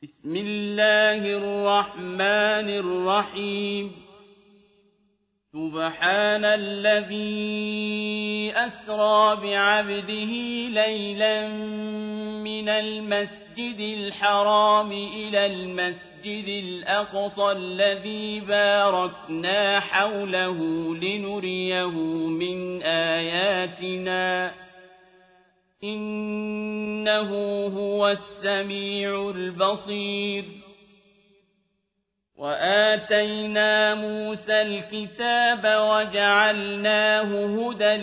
بسم الله الرحمن الرحيم سبحان الذي أسرى بعبده ليلا من المسجد الحرام إلى المسجد الأقصى الذي باركنا حوله لنريه من آياتنا إنه هو السميع البصير وآتينا موسى الكتاب وجعلناه هدى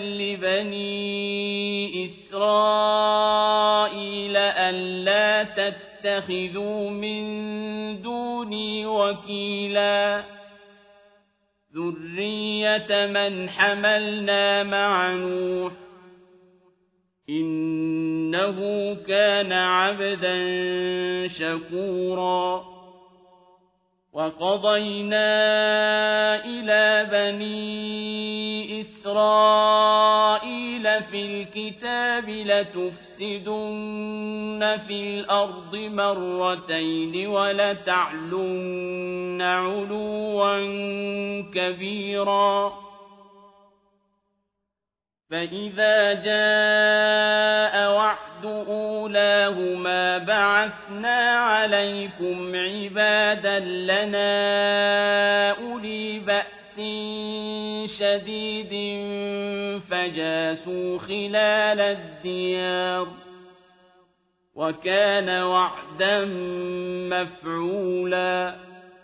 لبني إسرائيل ألا تتخذوا من دوني وكيلا ذرية من حملنا مع نوح إنه كان عبدا شكورا وقضينا إلى بني إسرائيل في الكتاب لتفسدن في الأرض مرتين ولتعلن علوا كبيرا فإذا جاء وعد أولاهما بعثنا عليكم عبادا لنا أولي بأس شديد فجاسوا خلال الديار وكان وعدا مفعولا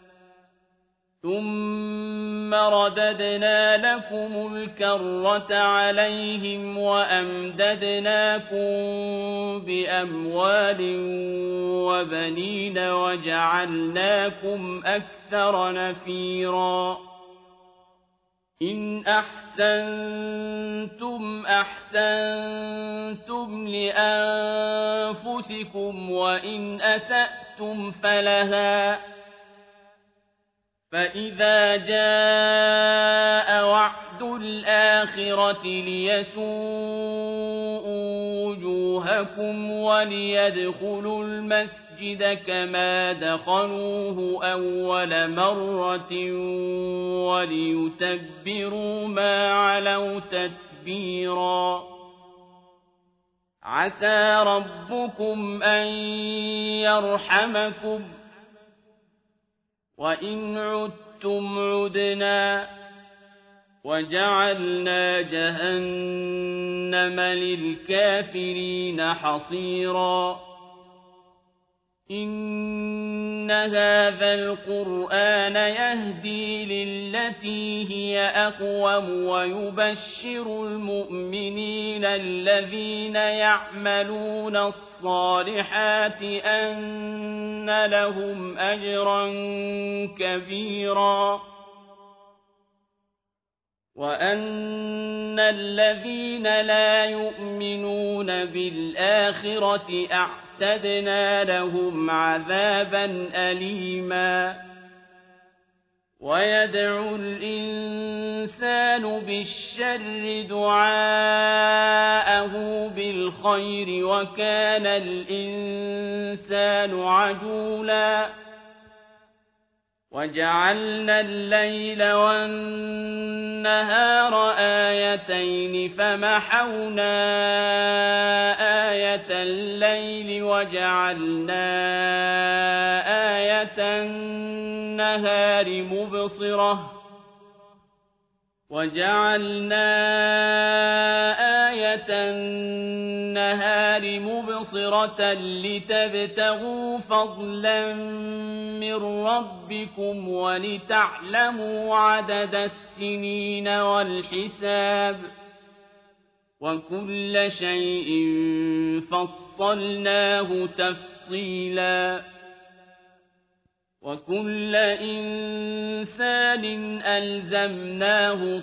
ثم رددنا لكم الكرة عليهم وأمددناكم بأموال وبنين وجعلناكم أكثر نفيرا إن أحسنتم أحسنتم لأنفسكم وإن أسأتم فلها فإذا جاء وعد الآخرة ليسوءوا وجوهكم وليدخلوا المسجد كما دخلوه أول مرة وليتبروا ما علوا تتبيرا عسى ربكم أن يرحمكم وإن عدتم عدنا وجعلنا جهنم للكافرين حصيرا إن هذا القرآن يهدي للتي هي أقوم ويبشر المؤمنين الذين يعملون الصالحات أن لهم أجرا كبيرا وأن الذين لا يؤمنون بالآخرة أعتدنا لهم عذابا أليما ويدعو الإنسان بالشر دعاءه بالخير وكان الإنسان عجولا وجعلنا الليل والنهار آيتين فمحونا آية الليل وجعلنا آية النهار مبصرة لتبتغوا فضلا من ربكم ولتعلموا عدد السنين والحساب وكل شيء فصلناه تفصيلا وكل إنسان ألزمناه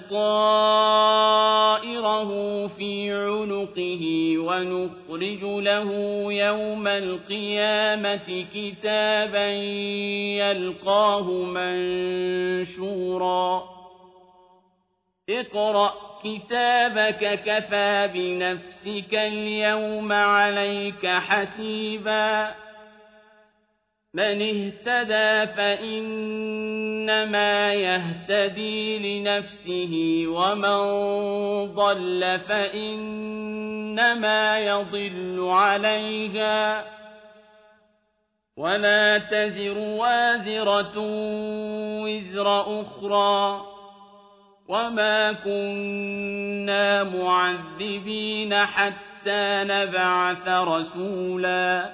طائره في عنقه ونخرج له يوم القيامة كتابا يلقاه منشورا اقرأ كتابك كفى بنفسك اليوم عليك حسيبا من اهتدى فإنما يهتدي لنفسه ومن ضل فإنما يضل عليها ولا تزر وازرة وزر أخرى وما كنا معذبين حتى نبعث رسولا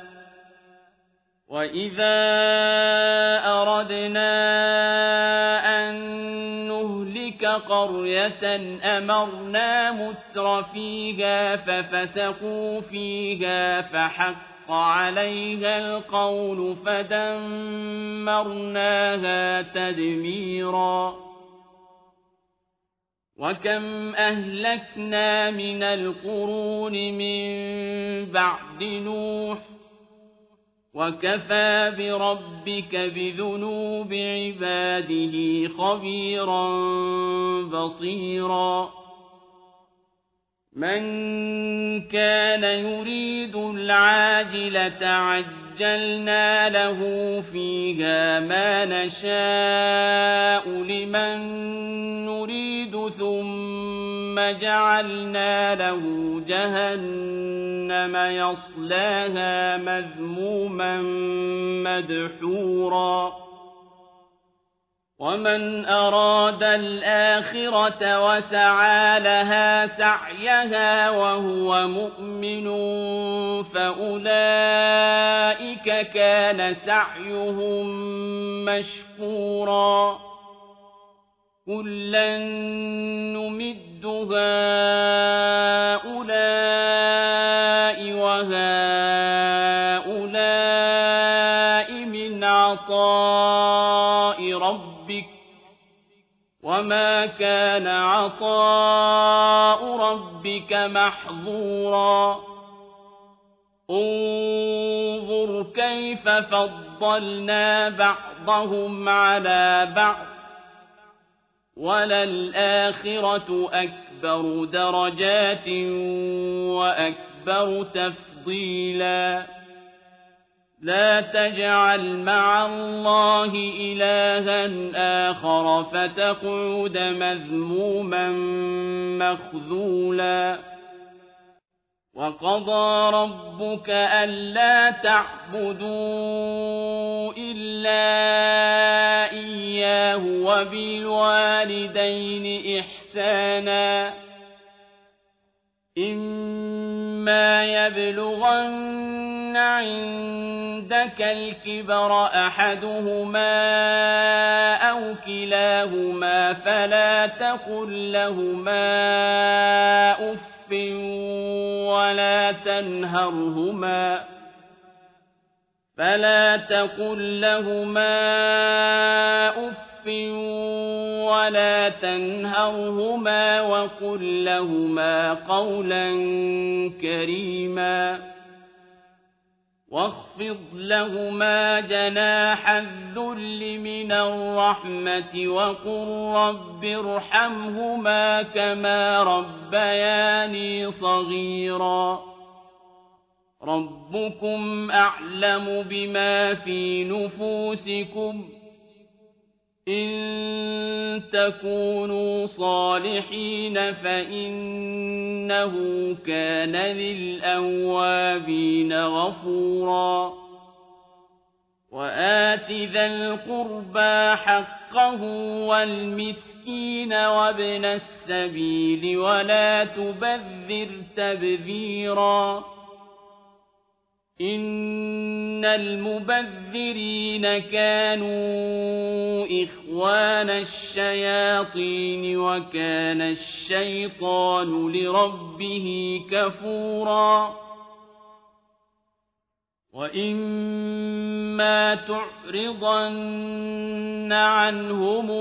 وإذا أردنا أن نهلك قرية أمرنا متر فيها ففسقوا فيها فحق عليها القول فدمرناها تدميرا وكم أهلكنا من القرون من بعد نوح وكفى بربك بذنوب عباده خبيرا بصيرا من كان يريد العاجلة عجلنا له فيها ما نشاء لمن نريد ثم جعلنا له جهنم يصلاها مذموما مدحورا ومن أراد الآخرة وسعى لها سعيها وهو مؤمن فأولئك كان سعيهم مشكورا كلا نمد هؤلاء وهؤلاء من عطاء ربك وما كان عطاء ربك محظورا انظر كيف فضلنا بعضهم على بعض وللآخرة أكبر درجات وأكبر تفضيلا لا تجعل مع الله إلها آخر فتقعد مذموما مخذولا وقضى ربك ألا تعبدوا إلا إياه وبالوالدين إحسانا إما يبلغن عندك الكبر أحدهما أو كلاهما فلا تقل لهما أف ولا تنهرهما وقل لهما قولا كريما واخفض لهما جناح الذل من الرحمة وقل رب ارحمهما كما ربياني صغيرا ربكم أعلم بما في نفوسكم إن تكونوا صالحين فإنه كان للأوابين غفورا وآت ذا القربى حقه والمسكين وابن السبيل ولا تبذر تبذيرا إن المبذرين كانوا إخوان الشياطين وكان الشيطان لربه كفورا وإما تعرضن عنهم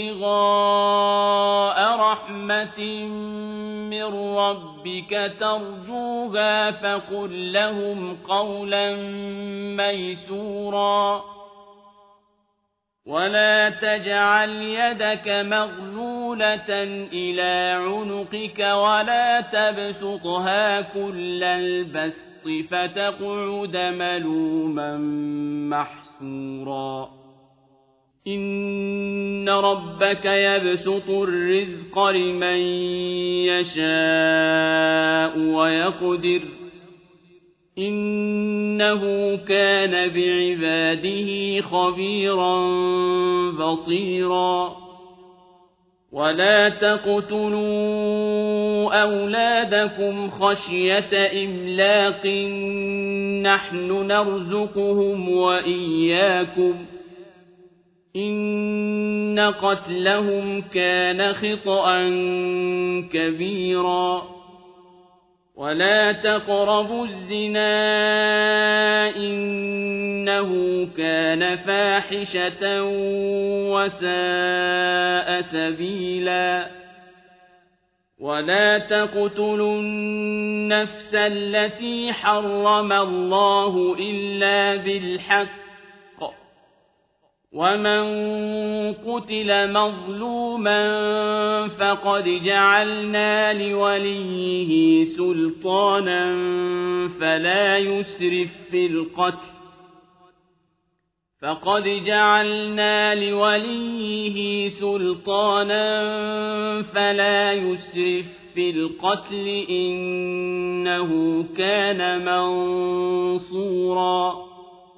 ابتغاء رحمة من ربك ترجوها فقل لهم قولا ميسورا ولا تجعل يدك مغلولة إلى عنقك ولا تبسطها كل البسط فتقعد ملوما محسورا إن ربك يبسط الرزق لمن يشاء ويقدر إنه كان بعباده خبيرا بصيرا ولا تقتلوا أولادكم خشية إملاق نحن نرزقهم وإياكم إن قتلهم كان خطأ كبيرا ولا تقربوا الزنا إنه كان فاحشة وساء سبيلا ولا تقتلوا النفس التي حرم الله إلا بالحق ومن قتل مظلوما فقد جعلنا لوليه سلطانا فلا يسرف في القتل إنه كان منصورا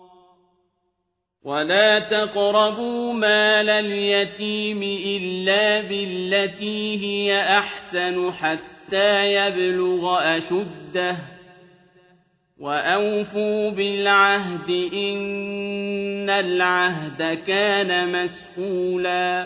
ولا تقربوا مال اليتيم إلا بالتي هي أحسن حتى يبلغ أشده وأوفوا بالعهد إن العهد كان مسؤولا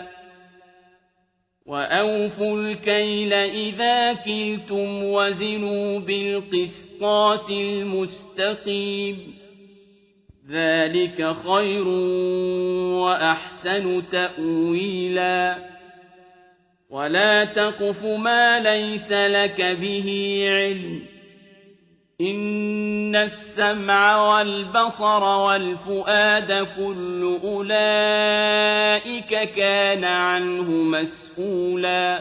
وأوفوا الكيل إذا كلتم وزنوا بالقسطاس المستقيم ذلك خير وأحسن تأويلا ولا تقف ما ليس لك به علم إن السمع والبصر والفؤاد كل أولئك كان عنه مسؤولا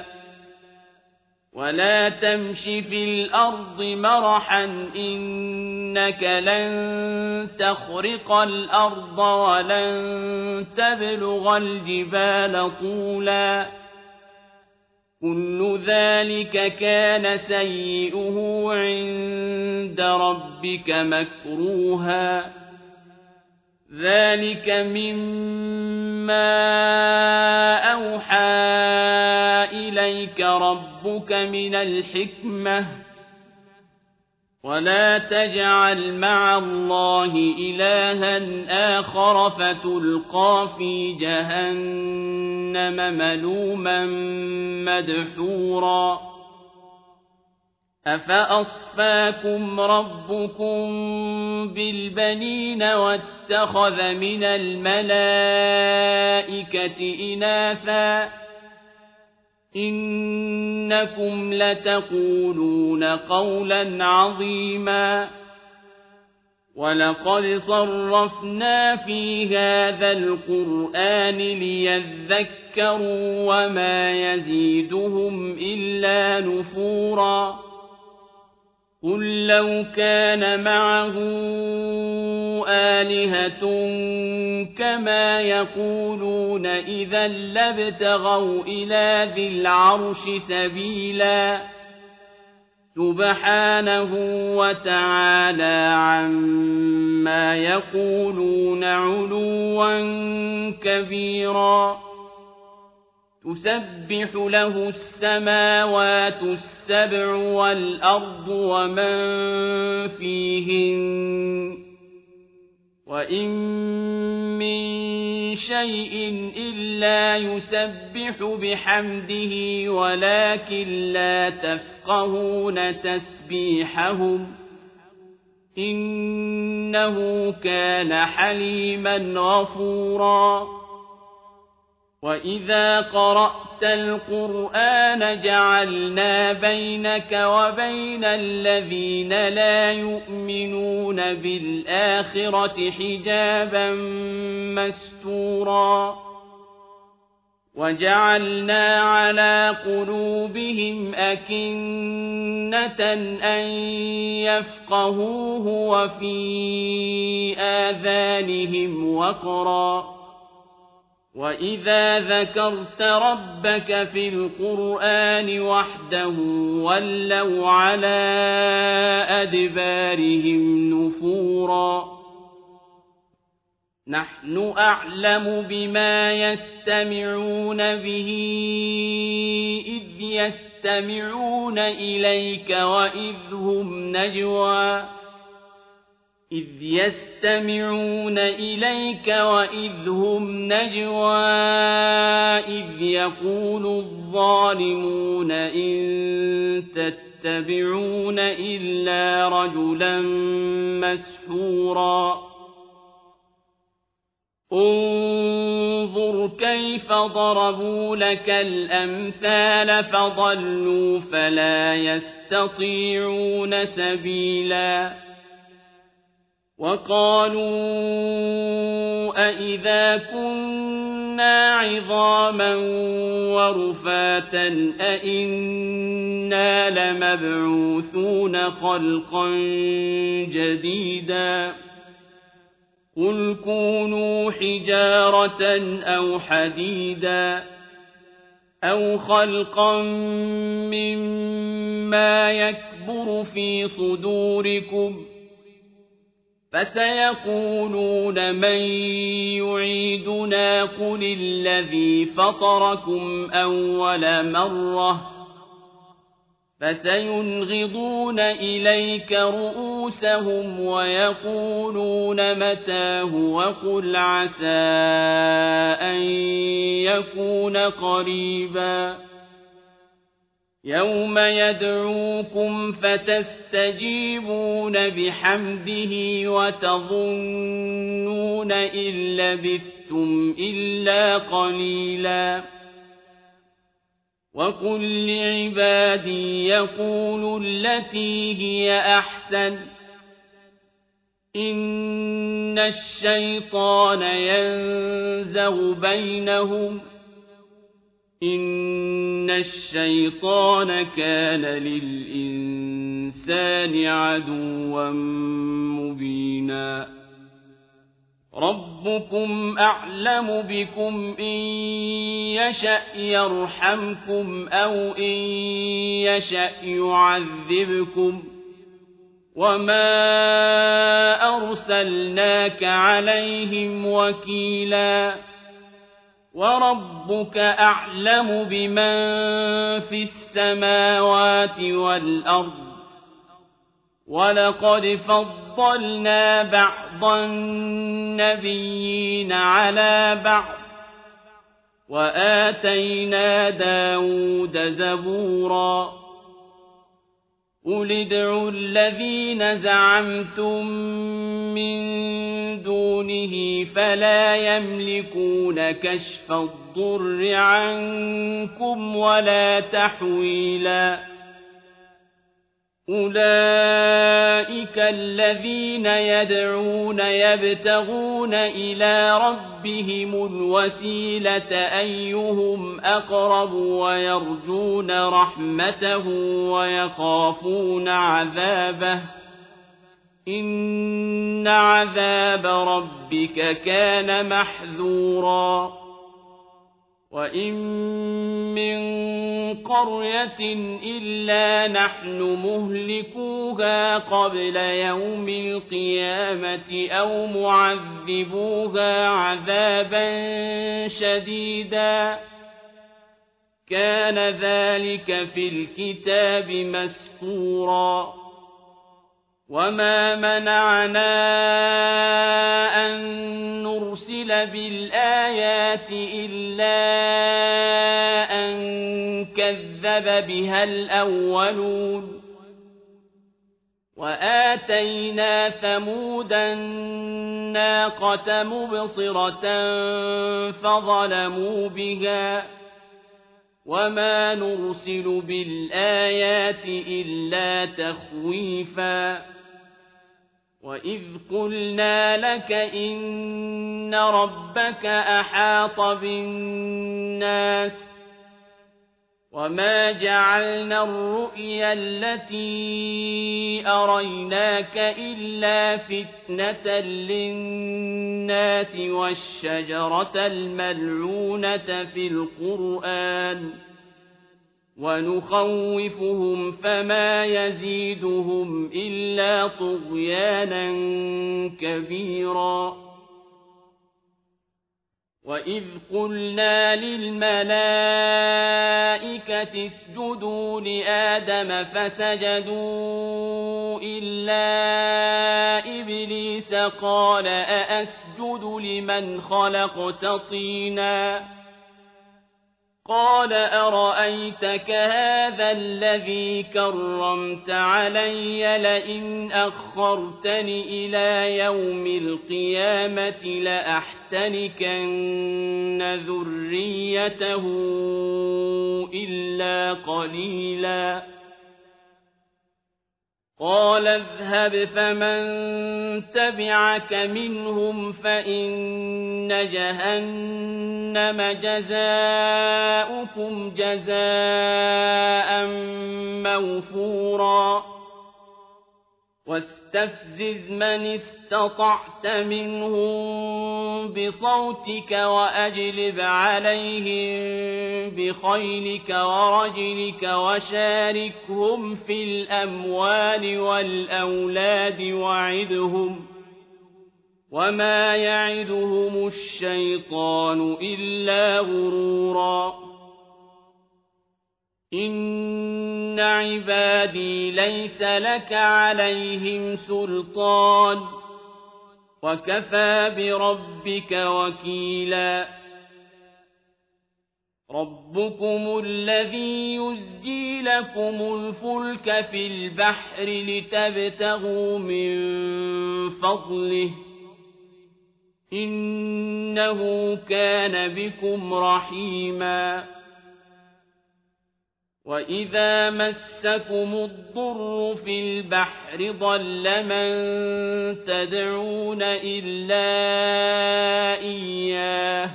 ولا تمش في الأرض مرحا إنك لن تخرق الأرض ولن تبلغ الجبال طولا كل ذلك كان سيئه عند ربك مكروها ذلك مما أوحى إليك ربك من الحكمة ولا تجعل مع الله إلها آخر فتلقى في جهنم ملوما مدحورا أفأصفاكم ربكم بالبنين واتخذ من الملائكة إناثا إنكم لتقولون قولا عظيما ولقد صرفنا في هذا القرآن ليذكروا وما يزيدهم إلا نفورا قل لو كان معه آلهة كما يقولون إذا لابتغوا إلى ذي العرش سبيلا سبحانه وتعالى عما يقولون علوا كبيرا تسبح له السماوات السبع والأرض ومن فيهن وإن من شيء إلا يسبح بحمده ولكن لا تفقهون تسبيحهم إنه كان حليما غفورا وإذا قرأت القرآن جعلنا بينك وبين الذين لا يؤمنون بالآخرة حجابا مستورا وَجَعَلْنَا عَلَىٰ قُلُوبِهِمْ أَكِنَّةً أَن يَفْقَهُوهُ وَفِي آذَانِهِمْ وَقْرًا ۚ وَإِذَا ذَكَرْتَ رَبَّكَ فِي الْقُرْآنِ وَحْدَهُ وَلَّوْا عَلَىٰ أَدْبَارِهِمْ نُفُورًا. نَّحْنُ أَعْلَمُ بِمَا يَسْتَمِعُونَ بِهِ إِذْ يَسْتَمِعُونَ إِلَيْكَ وَإِذْ هُمْ نَجْوَىٰ إِذْ يَقُولُ الظَّالِمُونَ إِن تَتَّبِعُونَ إِلَّا رَجُلًا مَّسْحُورًا. انظُرْ كَيْفَ ضَرَبُوا لَكَ الْأَمْثَالَ فَضَلُّوا فَلَا يَسْتَطِيعُونَ سَبِيلًا. وَقَالُوا أَإِذَا كُنَّا عِظَامًا وَرُفَاتًا أَإِنَّا لَمَبْعُوثُونَ خَلْقًا جَدِيدًا قُلْ كُونُوا حِجَارَةً أَوْ حَدِيدًا أَوْ خَلْقًا مِّمَّا يَكْبُرُ فِي صُدُورِكُمْ ۖ فَسَيَقُولُونَ مَن يُعِيدُنَا قُلِ الَّذِي فَطَرَكُمْ أَوَّلَ مَرَّةٍ ۚ فَسَيُنْغِضُونَ إِلَيْكَ رُءُوسَهُمْ وَيَقُولُونَ مَتَىٰ هُوَ قُلْ عَسَىٰ أَن يَكُونَ قَرِيبًا. يَوْمَ يَدْعُوكُمْ فَتَسْتَجِيبُونَ بِحَمْدِهِ وَتَظُنُّونَ إِن لَّبِثْتُمْ إِلَّا قَلِيلًا. وَقُل لِّعِبَادِي يَقُولُوا الَّتِي هِيَ أَحْسَنُ ۚ إِنَّ الشَّيْطَانَ يَنزَغُ بَيْنَهُمْ ۚ إِنَّ الشَّيْطَانَ كَانَ لِلْإِنسَانِ عَدُوًّا مُّبِينًا. رَبُّكُمْ أَعْلَمُ بِكُمْ ۖ إِن يَشَأْ يَرْحَمْكُمْ أَوْ إِن يَشَأْ يُعَذِّبْكُمْ ۖ وَمَا أَرْسَلْنَاكَ عَلَيْهِمْ وَكِيلًا. وَرَبُّكَ أَعْلَمُ بِمَن فِي السَّمَاوَاتِ وَالْأَرْضِ ۗ وَلَقَدْ فَضَّلْنَا بَعْضَ النَّبِيِّينَ عَلَىٰ بَعْضٍ ۖ وَآتَيْنَا دَاوُودَ زَبُورًا. قُلِ ادْعُوا الَّذِينَ زَعَمْتُم مِّن دُونِهِ فَلَا يَمْلِكُونَ كَشْفَ الضُّرِّ عَنكُمْ وَلَا تَحْوِيلًا. أُولَٰئِكَ الَّذِينَ يَدْعُونَ يَبْتَغُونَ إِلَىٰ رَبِّهِمُ الْوَسِيلَةَ أَيُّهُمْ أَقْرَبُ وَيَرْجُونَ رَحْمَتَهُ وَيَخَافُونَ عَذَابَهُ ۚ إِنَّ عَذَابَ رَبِّكَ كَانَ مَحْذُورًا. وَإِن مِّن قَرْيَةٍ إِلَّا نَحْنُ مُهْلِكُوهَا قَبْلَ يَوْمِ الْقِيَامَةِ أَوْ مُعَذِّبُوهَا عَذَابًا شَدِيدًا ۚ كَانَ ذَٰلِكَ فِي الْكِتَابِ مَسْطُورًا. وَمَا مَنَعَنَا أَن نُّرْسِلَ بِالْآيَاتِ إِلَّا أَن كَذَّبَ بِهَا الْأَوَّلُونَ. وَآتَيْنَا ثَمُودَ النَّاقَةَ مُبْصِرَةً فَظَلَمُوا بِهَا ۚ وَمَا نُرْسِلُ بِالْآيَاتِ إِلَّا تَخْوِيفًا. وَإِذْ قُلْنَا لَكَ إِنَّ رَبَّكَ أَحَاطَ بِالنَّاسِ وَمَا جَعَلْنَا الرُّؤْيَا الَّتِي أَرَيْنَاكَ إِلَّا فِتْنَةً لِّلنَّاسِ وَالشَّجَرَةَ الْمَلْعُونَةَ فِي الْقُرْآنِ وَنُخَوِّفُهُمْ فَمَا يَزِيدُهُمْ إِلَّا طُغْيَانًا كَبِيرًا وَإِذْ قُلْنَا لِلْمَلَائِكَةِ اسْجُدُوا لِآدَمَ فَسَجَدُوا إِلَّا إِبْلِيسَ قَالَ أَأَسْجُدُ لِمَنْ خَلَقْتَ طِينًا قَالَ أَرَأَيْتَكَ هَٰذَا الَّذِي كَرَّمْتَ عَلَيَّ لَئِنْ أَخَّرْتَنِ إِلَىٰ يَوْمِ الْقِيَامَةِ لَأَحْتَنِكَنَّ ذُرِّيَّتَهُ إِلَّا قَلِيلًا قَالَ اذْهَبْ فَمَن تَبِعَكَ مِنْهُمْ فَإِنَّ جَهَنَّمَ جَزَاؤُكُمْ جَزَاءً مَّوْفُورًا وَاسْتَفْزِزْ مَنِ اسْتَطَعْتَ مِنْهُم بِصَوْتِكَ وَأَجْلِبْ عَلَيْهِم بِخَيْلِكَ وَرَجِلِكَ وَشَارِكْهُمْ فِي الْأَمْوَالِ وَالْأَوْلَادِ وَعِدْهُمْ ۚ وَمَا يَعِدُهُمُ الشَّيْطَانُ إِلَّا غُرُورًا إِنَّ عِبَادِي لَيْسَ لَكَ عَلَيْهِمْ سُلْطَانٌ ۚ وَكَفَىٰ بِرَبِّكَ وَكِيلًا رَبُّكُمُ الَّذِي يُزْجِي لَكُمُ الْفُلْكَ فِي الْبَحْرِ لِتَبْتَغُوا مِن فَضْلِهِ ۚ إِنَّهُ كَانَ بِكُمْ رَحِيمًا وَإِذَا مَسَّكُمُ الضُّرُّ فِي الْبَحْرِ ضَلَّ مَن تَدْعُونَ إِلَّا إِيَّاهُ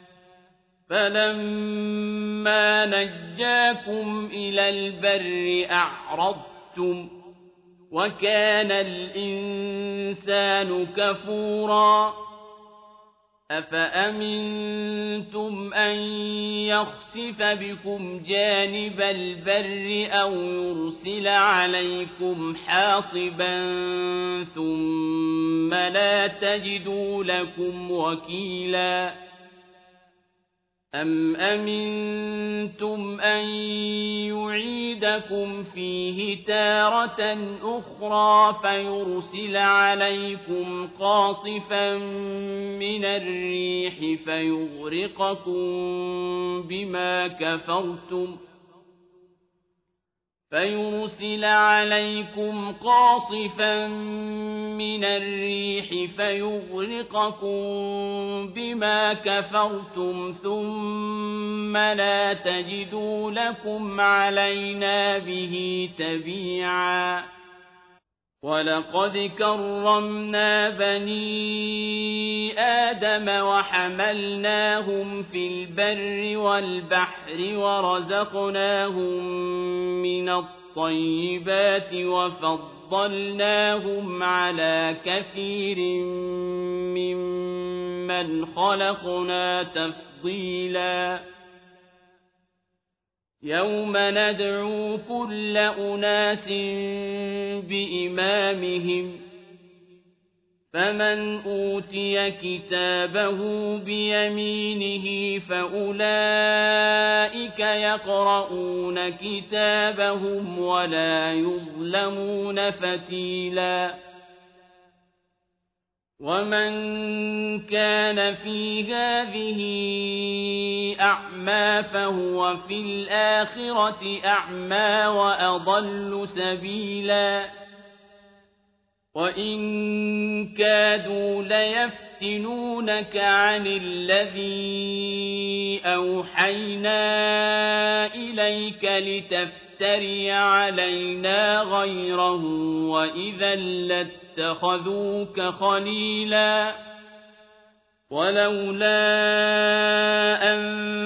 فَلَمَّا نَجَّاكُمْ إِلَى الْبَرِّ أَعْرَضْتُمْ وَكَانَ الْإِنسَانُ كَفُورًا أَفَأَمِنتُمْ أَن يَخْسِفَ بِكُمْ جَانِبَ الْبَرِّ أَوْ يُرْسِلَ عَلَيْكُمْ حَاصِبًا ثُمَّ لَا تَجِدُوا لَكُمْ وَكِيلًا أَمْ أَمِنتُمْ أَن يُعِيدَكُمْ فِيهِ تَارَةً أُخْرَىٰ فَيُرْسِلَ عَلَيْكُمْ قَاصِفًا مِّنَ الرِّيحِ فَيُغْرِقَكُم بِمَا كَفَرْتُمْ ثُمَّ لَا تَجِدُوا لَكُمْ عَلَيْنَا بِهِ تَبِيعًا وَلَقَدْ كَرَّمْنَا بَنِي آدَمَ وَحَمَلْنَاهُمْ فِي الْبَرِّ وَالْبَحْرِ وَرَزَقْنَاهُم مِّنَ الطَّيِّبَاتِ وَفَضَّلْنَاهُمْ عَلَىٰ كَثِيرٍ مِّمَّنْ خَلَقْنَا تَفْضِيلًا يَوْمَ نَدْعُو كُلَّ أُنَاسٍ بِإِمَامِهِمْ ۖ فَمَنْ أُوتِيَ كِتَابَهُ بِيَمِينِهِ فَأُولَٰئِكَ يَقْرَءُونَ كِتَابَهُمْ وَلَا يُظْلَمُونَ فَتِيلًا وَمَن كَانَ فِي هَٰذِهِ أَعْمَىٰ فَهُوَ فِي الْآخِرَةِ أَعْمَىٰ وَأَضَلُّ سَبِيلًا وَإِن كَادُوا لَيَفْتِنُونَكَ عَنِ الَّذِي أَوْحَيْنَا إِلَيْكَ لِتَفْتَرِيَ تفتري علينا غيره وإذا لاتخذوك خليلا ولولا أن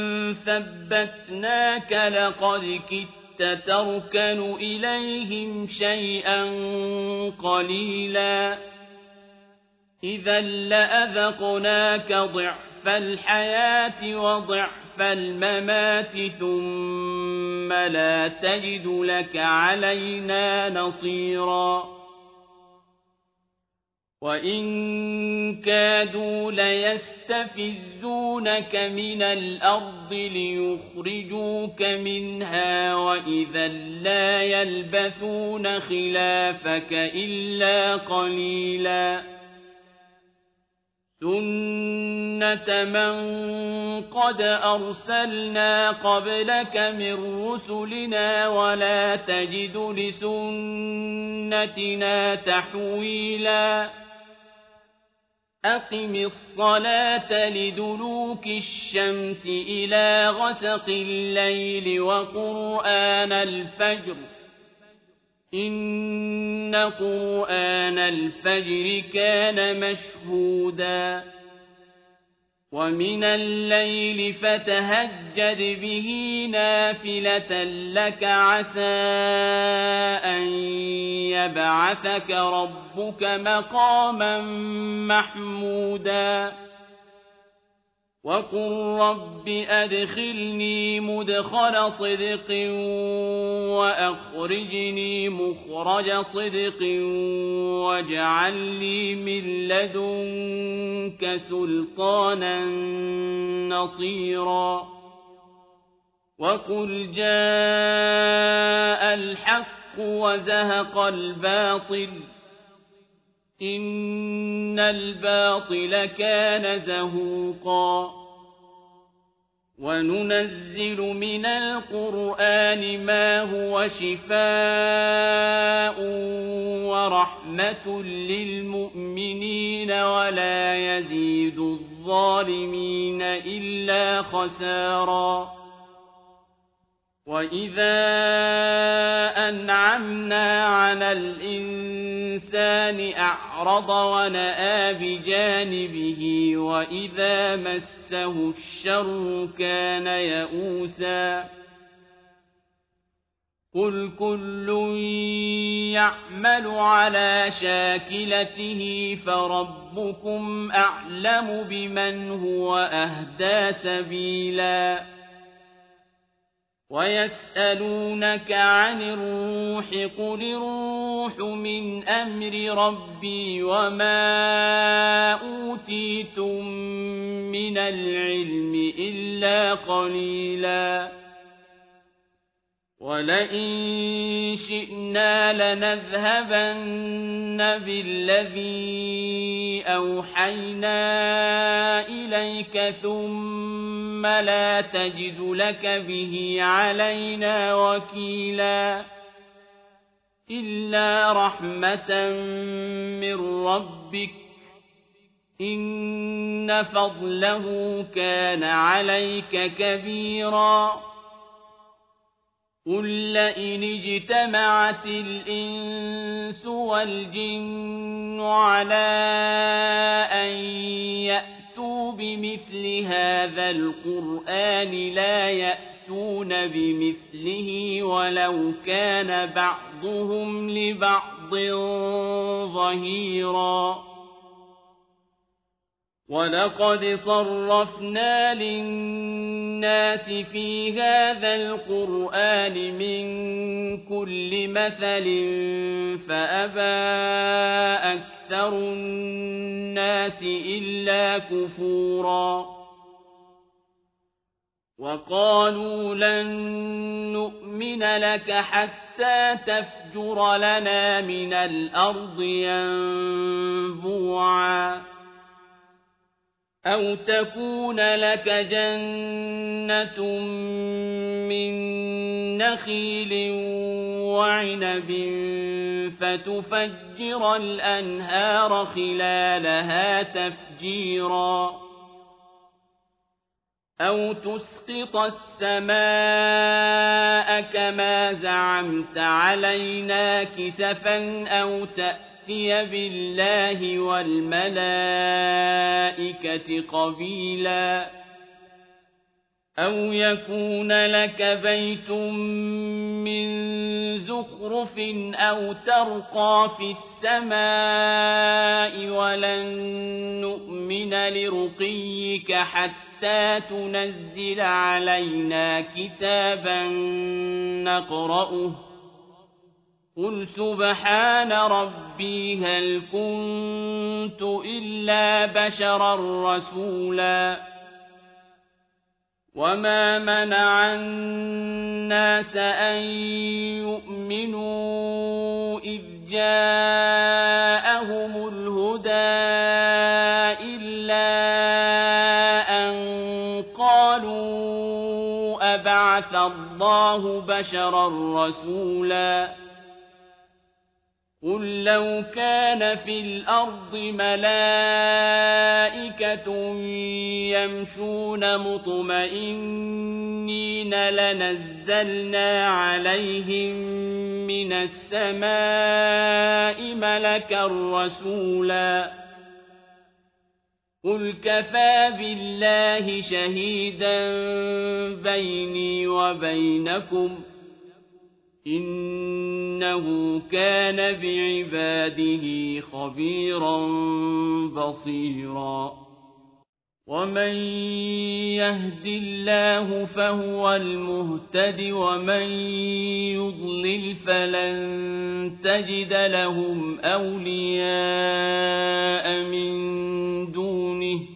ثبتناك لقد كدت تركن إليهم شيئا قليلا إذا لأذقناك ضعف الحياة وضعف الممات ثم لا تجد لك علينا نصيرا وإن كادوا ليستفزونك من الأرض ليخرجوك منها وإذا لا يلبثون خلافك إلا قليلا سنة من قد أرسلنا قبلك من رسلنا ولا تجد لسنتنا تحويلا أقم الصلاة لدلوك الشمس إلى غسق الليل وقرآن الفجر إن قرآن الفجر كان مشهودا ومن الليل فتهجد به نافلة لك عسى أن يبعثك ربك مقاما محمودا وقل رب أدخلني مدخل صدق وأخرجني مخرج صدق واجعل لي من لدنك سلطانا نصيرا وقل جاء الحق وزهق الباطل إن الباطل كان زهوقا وننزل من القرآن ما هو شفاء ورحمة للمؤمنين ولا يزيد الظالمين إلا خسارا وإذا أنعمنا على الإنسان أعرض ونأى بجانبه وإذا مسه الشر كان يئوسا قل كل يعمل على شاكلته فربكم أعلم بمن هو أهدى سبيلا ويسألونك عن الروح قل الروح من أمر ربي وما أوتيتم من العلم إلا قليلا ولئن شئنا لنذهبن بالذي أوحينا إليك ثم لا تجد لك به علينا وكيلا إلا رحمة من ربك إن فضله كان عليك كبيرا قل لئن اجتمعت الإنس والجن على أن يأتوا بمثل هذا القرآن لا يأتون بمثله ولو كان بعضهم لبعض ظهيرا ولقد صرفنا للناس في هذا القرآن من كل مثل فأبى أكثر الناس إلا كفورا وقالوا لن نؤمن لك حتى تفجر لنا من الأرض ينبوعا أو تكون لك جنة من نخيل وعنب فتفجر الأنهار خلالها تفجيرا أَوْ تُسْقِطَ السَّمَاءَ كَمَا زَعَمْتَ عَلَيْنَا كِسَفًا أَوْ تَأْتِيَ بِاللَّهِ وَالْمَلَائِكَةِ قَبِيلًا أَوْ يَكُونَ لَكَ بَيْتٌ مِّن زُخْرُفٍ أَوْ تَرْقَىٰ فِي السَّمَاءِ وَلَن نُّؤْمِنَ لِرُقِيِّكَ حَتَّىٰ تُنَزِّلَ عَلَيْنَا كِتَابًا نَّقْرَؤُهُ ۗ قُلْ سُبْحَانَ رَبِّي هَلْ كُنتُ إِلَّا بَشَرًا رَّسُولًا وَمَا مَنَعَ النَّاسَ أَن يُؤْمِنُوا إِذْ جَاءَهُمُ الْهُدَىٰ إِلَّا أَن قَالُوا أَبَعَثَ اللَّهُ بَشَرًا رَّسُولًا قُل لَّوْ كَانَ فِي الْأَرْضِ مَلَائِكَةٌ يَمْشُونَ مُطْمَئِنِّينَ لَنَزَّلْنَا عَلَيْهِم مِّنَ السَّمَاءِ مَلَكًا رَّسُولًا قُلْ كَفَىٰ بِاللَّهِ شَهِيدًا بَيْنِي وَبَيْنَكُمْ ۚ إِنَّهُ كَانَ بِعِبَادِهِ خَبِيرًا بَصِيرًا وَمَن يَهْدِ اللَّهُ فَهُوَ الْمُهْتَدِ وَمَن يُضْلِلْ فَلَن تَجِدَ لَهُمْ أَوْلِيَاءَ مِن دُونِهِ ۖ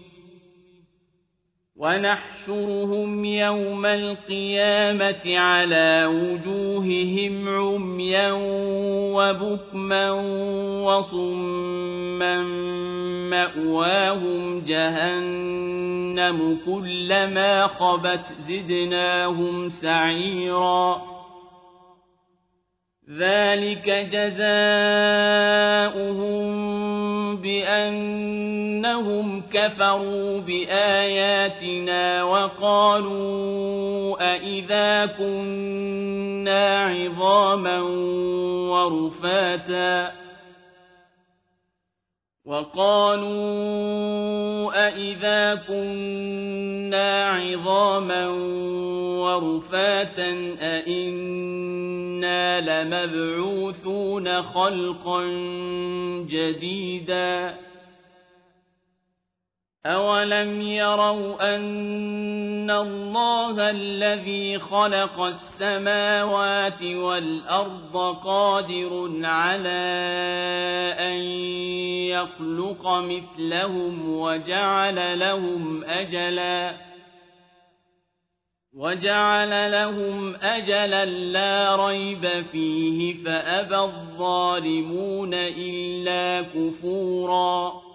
وَنَحْشُرُهُمْ يَوْمَ الْقِيَامَةِ عَلَىٰ وُجُوهِهِمْ عُمْيًا وَبُكْمًا وَصُمًّا مَّأْوَاهُمْ جَهَنَّمُ كُلَّمَا خَبَتْ زِدْنَاهُمْ سَعِيرًا ذَٰلِكَ جَزَاؤُهُم بِأَنَّهُمْ كَفَرُوا بِآيَاتِنَا وَقَالُوا أَإِذَا كُنَّا عِظَامًا وَرُفَاتًا أَإِنَّا لَمَبْعُوثُونَ خَلْقًا جَدِيدًا أَوَلَمْ يَرَوْا أَنَّ اللَّهَ الَّذِي خَلَقَ السَّمَاوَاتِ وَالْأَرْضَ قَادِرٌ عَلَىٰ أَن يَخْلُقَ مِثْلَهُمْ وَجَعَلَ لَهُمْ أَجَلًا لَّا رَيْبَ فِيهِ فَأَبَى الظَّالِمُونَ إِلَّا كُفُورًا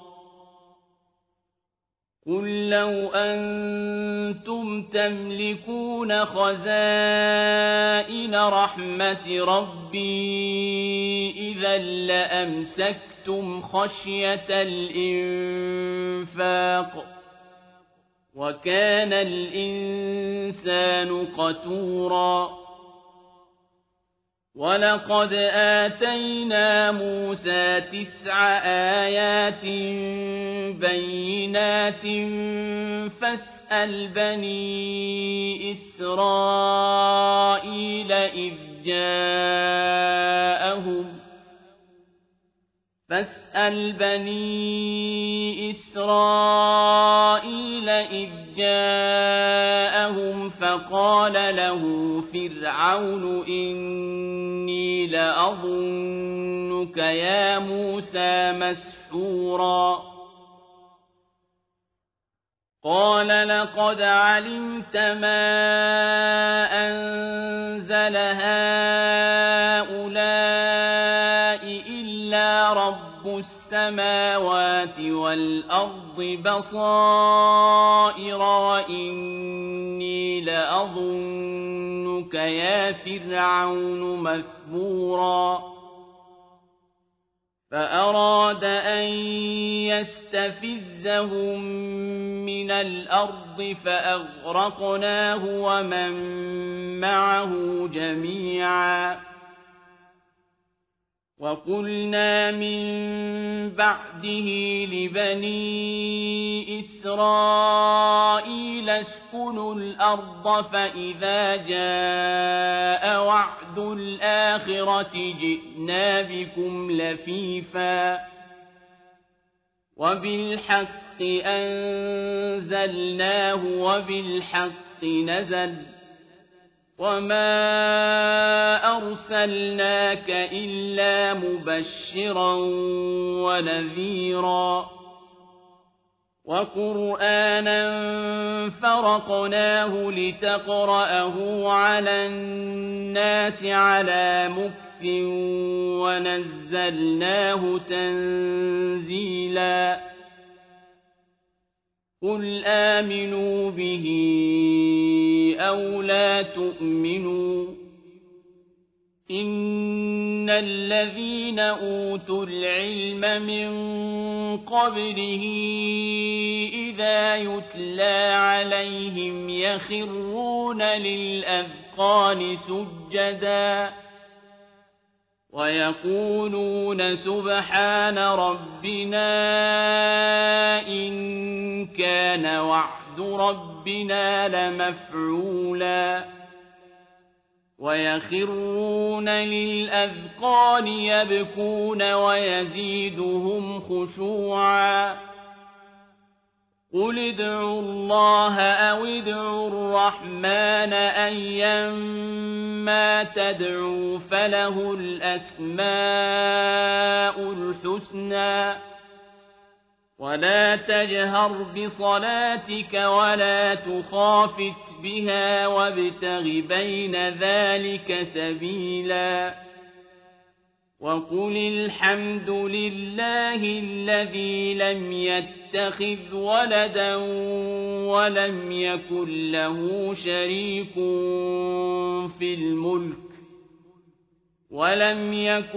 قُل لَّوْ أَنتُمْ تَمْلِكُونَ خَزَائِنَ رَحْمَةِ رَبِّي إِذًا لَّأَمْسَكْتُمْ خَشْيَةَ الْإِنفَاقِ ۚ وَكَانَ الْإِنسَانُ قَتُورًا وَلَقَدْ آتَيْنَا مُوسَىٰ 9 آيَاتٍ بَيِّنَاتٍ فَاسْأَلْ بَنِي إِسْرَائِيلَ إِذْ جَاءَهُمْ فَقَالَ لَهُ فِرْعَوْنُ إِنِّي لَأَظُنُّكَ يَا مُوسَىٰ مَسْحُورًا قَالَ لَقَدْ عَلِمْتَ مَا أَنزَلَ هَٰؤُلَاءِ إِلَّا رَبُّ السَّمَاوَاتِ وَالْأَرْضِ بَصَائِرَ وَإِنِّي لَأَظُنُّكَ يَا فِرْعَوْنُ مَثْبُورًا فَأَرَادَ أَن يَسْتَفِزَّهُم لنخرجهم من الأرض فأغرقناه ومن معه جميعا وقلنا من بعده لبني إسرائيل اسكنوا الأرض فإذا جاء وعد الآخرة جئنا بكم لفيفا وبالحق أنزلناه وبالحق نزل وما أرسلناك إلا مبشرا ونذيرا وقرآنا فرقناه لتقرأه على الناس على مكث ونزلناه تنزيلا قل آمنوا به أو لا تؤمنوا إن الذين أوتوا العلم من قبله إذا يتلى عليهم يخرون للأذقان سجدا ويقولون سبحان ربنا إن كان وعد ربنا لمفعولا ويخرون للأذقان يبكون ويزيدهم خشوعا قل ادعوا الله أو ادعوا الرحمن أيما تدعوا فله الأسماء الحسنى ولا تجهر بصلاتك ولا تخافت بها وابتغ بين ذلك سبيلا وقل الحمد لله الذي لم يتخذ ولدا ولم يكن له شريك في الملك ولم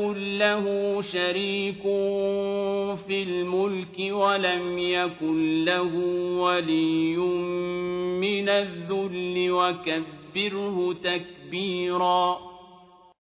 يكن له ولي من الذل وكبره تكبيرا